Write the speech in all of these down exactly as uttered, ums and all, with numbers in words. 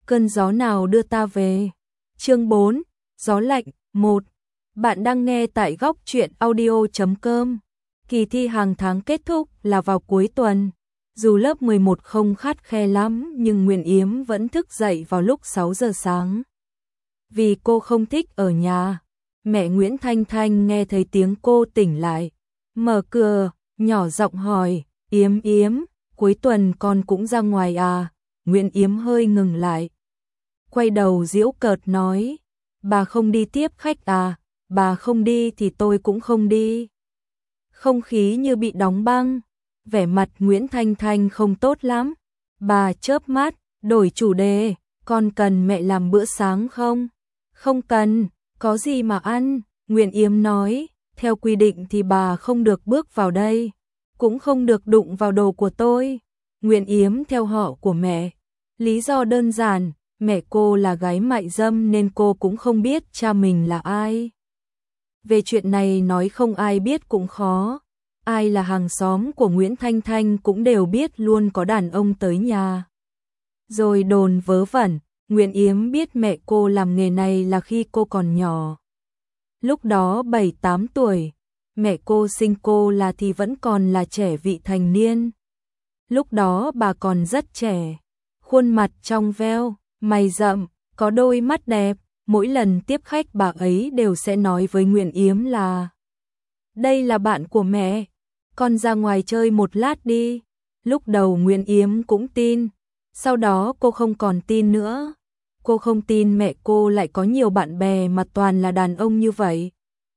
cơn gió nào đưa ta về. Chương bốn, gió lạnh, một. Bạn đang nghe tại góc truyện audio chấm com. Kỳ thi hàng tháng kết thúc là vào cuối tuần. Dù lớp mười một không khắt khe lắm nhưng Nguyễn Yếm vẫn thức dậy vào lúc sáu giờ sáng. Vì cô không thích ở nhà, mẹ Nguyễn Thanh Thanh nghe thấy tiếng cô tỉnh lại. Mở cửa, nhỏ giọng hỏi, Yếm Yếm, cuối tuần con cũng ra ngoài à? Nguyễn Yếm hơi ngừng lại. Quay đầu giễu cợt nói, bà không đi tiếp khách à? Bà không đi thì tôi cũng không đi. Không khí như bị đóng băng, vẻ mặt Nguyễn Thanh Thanh không tốt lắm. Bà chớp mắt, đổi chủ đề, con cần mẹ làm bữa sáng không? Không cần, có gì mà ăn, Nguyễn Yếm nói, theo quy định thì bà không được bước vào đây, cũng không được đụng vào đồ của tôi. Nguyễn Yếm theo họ của mẹ, lý do đơn giản, mẹ cô là gái mại dâm nên cô cũng không biết cha mình là ai. Về chuyện này nói không ai biết cũng khó, ai là hàng xóm của Nguyễn Thanh Thanh cũng đều biết luôn có đàn ông tới nhà. Rồi đồn vớ vẩn, Nguyễn Yếm biết mẹ cô làm nghề này là khi cô còn nhỏ. Lúc đó bảy tám tuổi, mẹ cô sinh cô là thì vẫn còn là trẻ vị thành niên. Lúc đó bà còn rất trẻ, khuôn mặt trong veo, mày rậm, có đôi mắt đẹp. Mỗi lần tiếp khách bà ấy đều sẽ nói với Nguyễn Yếm là đây là bạn của mẹ, con ra ngoài chơi một lát đi. Lúc đầu Nguyễn Yếm cũng tin, sau đó cô không còn tin nữa. Cô không tin mẹ cô lại có nhiều bạn bè mà toàn là đàn ông như vậy.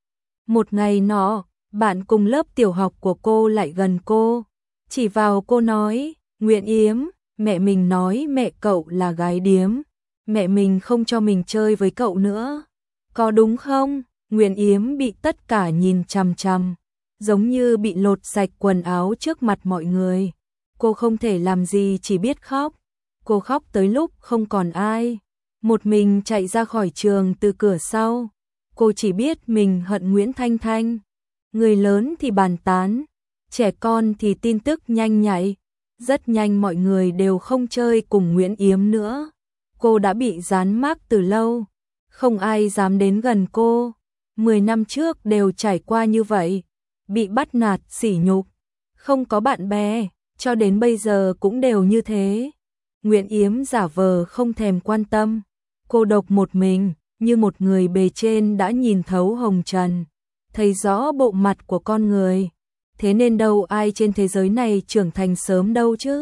Một ngày nọ, bạn cùng lớp tiểu học của cô lại gần cô, chỉ vào cô nói, Nguyễn Yếm, mẹ mình nói mẹ cậu là gái điếm. Mẹ mình không cho mình chơi với cậu nữa. Có đúng không? Nguyễn Yếm bị tất cả nhìn chằm chằm, giống như bị lột sạch quần áo trước mặt mọi người. Cô không thể làm gì chỉ biết khóc. Cô khóc tới lúc không còn ai. Một mình chạy ra khỏi trường từ cửa sau. Cô chỉ biết mình hận Nguyễn Thanh Thanh. Người lớn thì bàn tán, trẻ con thì tin tức nhanh nhạy. Rất nhanh mọi người đều không chơi cùng Nguyễn Yếm nữa. Cô đã bị dán mác từ lâu, không ai dám đến gần cô. Mười năm trước đều trải qua như vậy, bị bắt nạt sỉ nhục, không có bạn bè, cho đến bây giờ cũng đều như thế. Nguyễn Yếm giả vờ không thèm quan tâm, cô độc một mình, như một người bề trên đã nhìn thấu hồng trần, thấy rõ bộ mặt của con người. Thế nên đâu ai trên thế giới này trưởng thành sớm đâu chứ,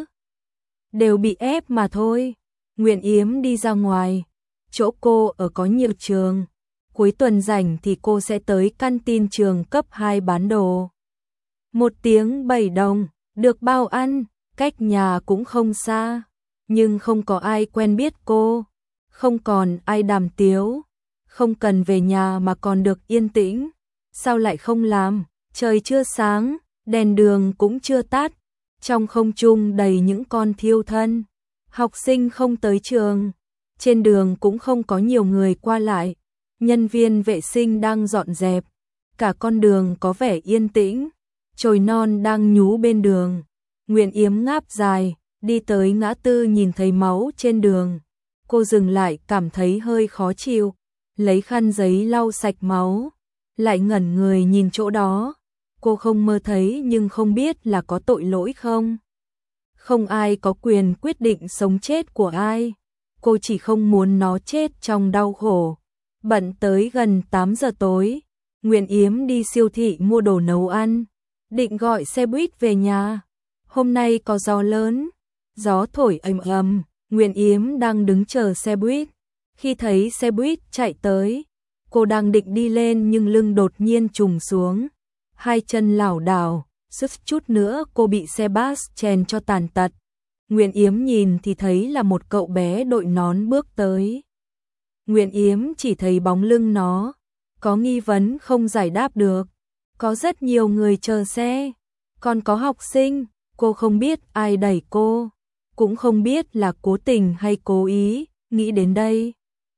đều bị ép mà thôi. Nguyễn Yếm đi ra ngoài, chỗ cô ở có nhiều trường, cuối tuần rảnh thì cô sẽ tới căn tin trường cấp hai bán đồ. Một tiếng bảy đồng, được bao ăn, cách nhà cũng không xa, nhưng không có ai quen biết cô, không còn ai đàm tiếu, không cần về nhà mà còn được yên tĩnh. Sao lại không làm? Trời chưa sáng, đèn đường cũng chưa tắt, trong không trung đầy những con thiêu thân. Học sinh không tới trường, trên đường cũng không có nhiều người qua lại, nhân viên vệ sinh đang dọn dẹp, cả con đường có vẻ yên tĩnh, chồi non đang nhú bên đường. Nguyễn Yếm ngáp dài, đi tới ngã tư nhìn thấy máu trên đường, cô dừng lại cảm thấy hơi khó chịu, lấy khăn giấy lau sạch máu, lại ngẩn người nhìn chỗ đó. Cô không mơ thấy nhưng không biết là có tội lỗi không. Không ai có quyền quyết định sống chết của ai. Cô chỉ không muốn nó chết trong đau khổ. Bận tới gần tám giờ tối, Nguyễn Yếm đi siêu thị mua đồ nấu ăn, định gọi xe buýt về nhà. Hôm nay có gió lớn, gió thổi ầm ầm, Nguyễn Yếm đang đứng chờ xe buýt. Khi thấy xe buýt chạy tới, cô đang định đi lên nhưng lưng đột nhiên trùng xuống, hai chân lảo đảo. Suýt chút nữa cô bị xe bus chèn cho tàn tật. Nguyễn Yếm nhìn thì thấy là một cậu bé đội nón bước tới. Nguyễn Yếm chỉ thấy bóng lưng nó, có nghi vấn không giải đáp được. Có rất nhiều người chờ xe, còn có học sinh, cô không biết ai đẩy cô, cũng không biết là cố tình hay cố ý. Nghĩ đến đây,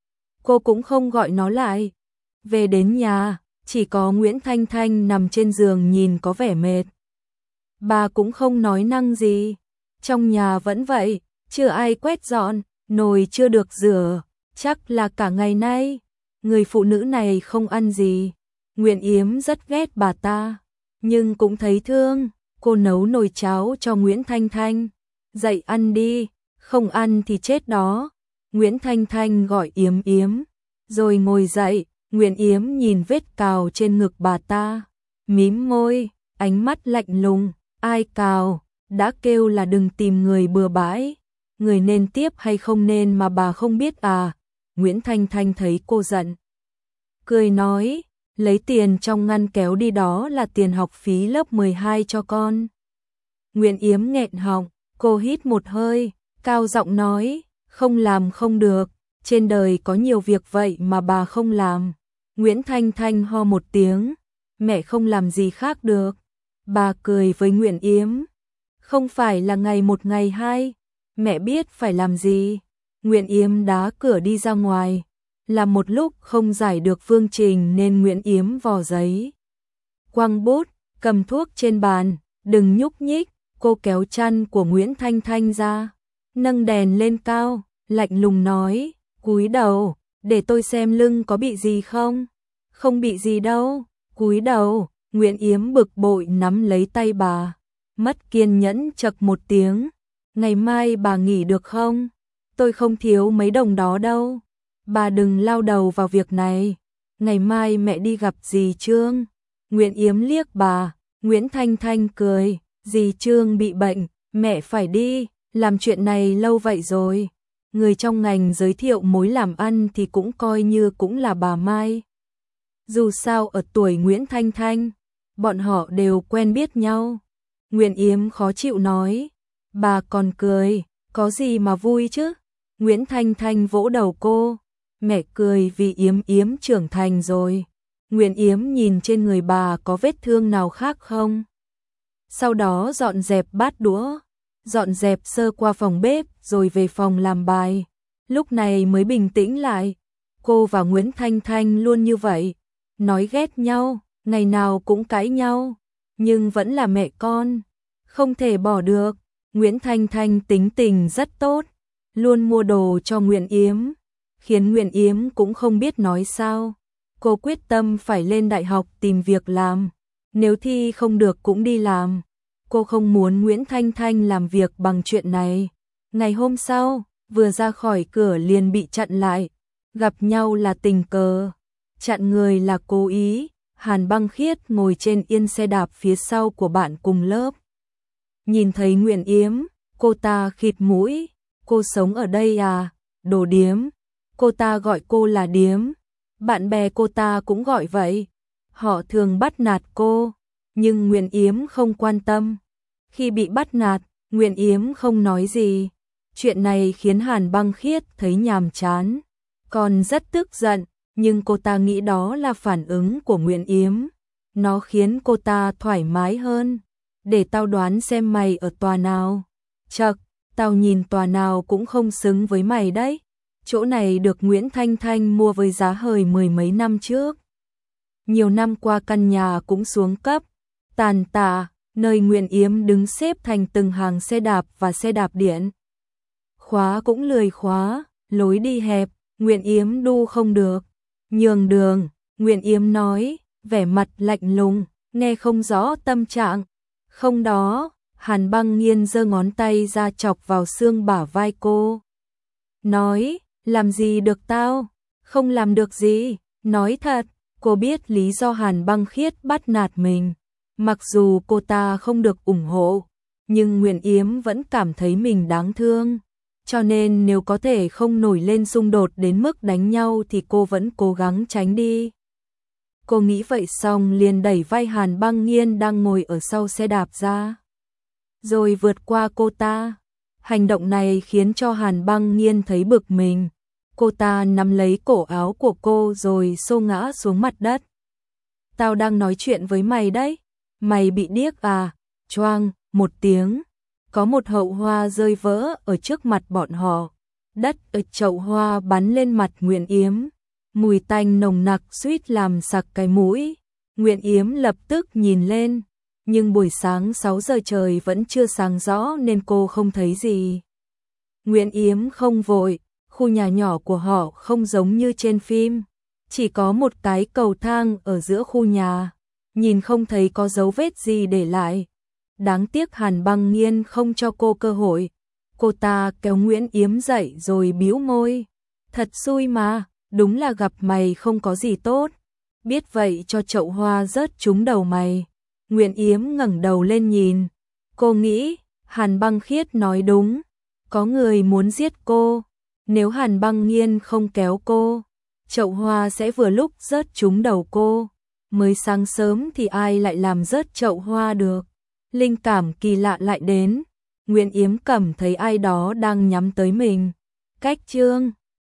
cô cũng không gọi nó lại. Về đến nhà, chỉ có Nguyễn Thanh Thanh nằm trên giường nhìn có vẻ mệt. Bà cũng không nói năng gì. Trong nhà vẫn vậy, chưa ai quét dọn, nồi chưa được rửa, chắc là cả ngày nay. Người phụ nữ này không ăn gì. Nguyễn Yếm rất ghét bà ta, nhưng cũng thấy thương. Cô nấu nồi cháo cho Nguyễn Thanh Thanh. Dậy ăn đi, không ăn thì chết đó. Nguyễn Thanh Thanh gọi Yếm Yếm, rồi ngồi dậy. Nguyễn Yếm nhìn vết cào trên ngực bà ta, mím môi, ánh mắt lạnh lùng. Ai cào, đã kêu là đừng tìm người bừa bãi. Người nên tiếp hay không nên mà bà không biết à? Nguyễn Thanh Thanh thấy cô giận, cười nói, lấy tiền trong ngăn kéo đi, đó là tiền học phí lớp mười hai cho con. Nguyễn Yếm nghẹn họng, cô hít một hơi, cao giọng nói, không làm không được, trên đời có nhiều việc vậy mà bà không làm. Nguyễn Thanh Thanh ho một tiếng, mẹ không làm gì khác được. Bà cười với Nguyễn Yếm, không phải là ngày một ngày hai, mẹ biết phải làm gì. Nguyễn Yếm đá cửa đi ra ngoài, làm một lúc không giải được phương trình nên Nguyễn Yếm vò giấy, quăng bút, cầm thuốc trên bàn, đừng nhúc nhích. Cô kéo chăn của Nguyễn Thanh Thanh ra, nâng đèn lên cao, lạnh lùng nói, cúi đầu, để tôi xem lưng có bị gì không. Không bị gì đâu, cúi đầu. Nguyễn Yếm bực bội nắm lấy tay bà, mất kiên nhẫn chậc một tiếng, ngày mai bà nghỉ được không? Tôi không thiếu mấy đồng đó đâu. Bà đừng lao đầu vào việc này. Ngày mai mẹ đi gặp dì Trương. Nguyễn Yếm liếc bà. Nguyễn Thanh Thanh cười, dì Trương bị bệnh, mẹ phải đi, làm chuyện này lâu vậy rồi. Người trong ngành giới thiệu mối làm ăn thì cũng coi như cũng là bà Mai. Dù sao ở tuổi Nguyễn Thanh Thanh, bọn họ đều quen biết nhau. Nguyễn Yếm khó chịu nói, bà còn cười, có gì mà vui chứ? Nguyễn Thanh Thanh vỗ đầu cô, mẹ cười vì Yếm Yếm trưởng thành rồi. Nguyễn Yếm nhìn trên người bà có vết thương nào khác không? Sau đó dọn dẹp bát đũa, dọn dẹp sơ qua phòng bếp rồi về phòng làm bài. Lúc này mới bình tĩnh lại. Cô và Nguyễn Thanh Thanh luôn như vậy, nói ghét nhau, ngày nào cũng cãi nhau, nhưng vẫn là mẹ con, không thể bỏ được. Nguyễn Thanh Thanh tính tình rất tốt, luôn mua đồ cho Nguyễn Yếm, khiến Nguyễn Yếm cũng không biết nói sao. Cô quyết tâm phải lên đại học tìm việc làm, nếu thi không được cũng đi làm. Cô không muốn Nguyễn Thanh Thanh làm việc bằng chuyện này. Ngày hôm sau, vừa ra khỏi cửa liền bị chặn lại. Gặp nhau là tình cờ, chặn người là cố ý. Hàn Băng Khiết ngồi trên yên xe đạp phía sau của bạn cùng lớp. Nhìn thấy Nguyễn Yếm, cô ta khịt mũi. Cô sống ở đây à? Đồ điếm. Cô ta gọi cô là điếm. Bạn bè cô ta cũng gọi vậy. Họ thường bắt nạt cô, nhưng Nguyễn Yếm không quan tâm. Khi bị bắt nạt, Nguyễn Yếm không nói gì. Chuyện này khiến Hàn Băng Khiết thấy nhàm chán, còn rất tức giận, nhưng cô ta nghĩ đó là phản ứng của Nguyễn Yếm. Nó khiến cô ta thoải mái hơn. Để tao đoán xem mày ở tòa nào. Chậc, tao nhìn tòa nào cũng không xứng với mày đấy. Chỗ này được Nguyễn Thanh Thanh mua với giá hời mười mấy năm trước. Nhiều năm qua căn nhà cũng xuống cấp, tàn tạ, nơi Nguyễn Yếm đứng xếp thành từng hàng xe đạp và xe đạp điện. Khóa cũng lười khóa, lối đi hẹp, Nguyễn Yếm đu không được. Nhường đường, Nguyễn Yếm nói, vẻ mặt lạnh lùng, nghe không rõ tâm trạng. Không đó, Hàn Băng Nghiên giơ ngón tay ra chọc vào xương bả vai cô. Nói, làm gì được tao? Không làm được gì, nói thật. Cô biết lý do Hàn Băng Khiết bắt nạt mình. Mặc dù cô ta không được ủng hộ, nhưng Nguyễn Yếm vẫn cảm thấy mình đáng thương. Cho nên nếu có thể không nổi lên xung đột đến mức đánh nhau thì cô vẫn cố gắng tránh đi. Cô nghĩ vậy xong liền đẩy vai Hàn Băng Nghiên đang ngồi ở sau xe đạp ra, rồi vượt qua cô ta. Hành động này khiến cho Hàn Băng Nghiên thấy bực mình. Cô ta nắm lấy cổ áo của cô rồi xô ngã xuống mặt đất. Tao đang nói chuyện với mày đấy. Mày bị điếc à? Choang, một tiếng. Có một hậu hoa rơi vỡ ở trước mặt bọn họ. Đất ở chậu hoa bắn lên mặt Nguyễn Yếm. Mùi tanh nồng nặc suýt làm sặc cái mũi. Nguyễn Yếm lập tức nhìn lên. Nhưng buổi sáng sáu giờ trời vẫn chưa sáng rõ nên cô không thấy gì. Nguyễn Yếm không vội, khu nhà nhỏ của họ không giống như trên phim, chỉ có một cái cầu thang ở giữa khu nhà, nhìn không thấy có dấu vết gì để lại. Đáng tiếc Hàn Băng Nghiên không cho cô cơ hội. Cô ta kéo Nguyễn Yếm dậy rồi bĩu môi. Thật xui mà, đúng là gặp mày không có gì tốt. Biết vậy cho chậu hoa rớt trúng đầu mày. Nguyễn Yếm ngẩng đầu lên nhìn. Cô nghĩ, Hàn Băng Khiết nói đúng. Có người muốn giết cô. Nếu Hàn Băng Nghiên không kéo cô, chậu hoa sẽ vừa lúc rớt trúng đầu cô. Mới sáng sớm thì ai lại làm rớt chậu hoa được. Linh cảm kỳ lạ lại đến. Nguyễn Yếm cảm thấy ai đó đang nhắm tới mình. Cách chương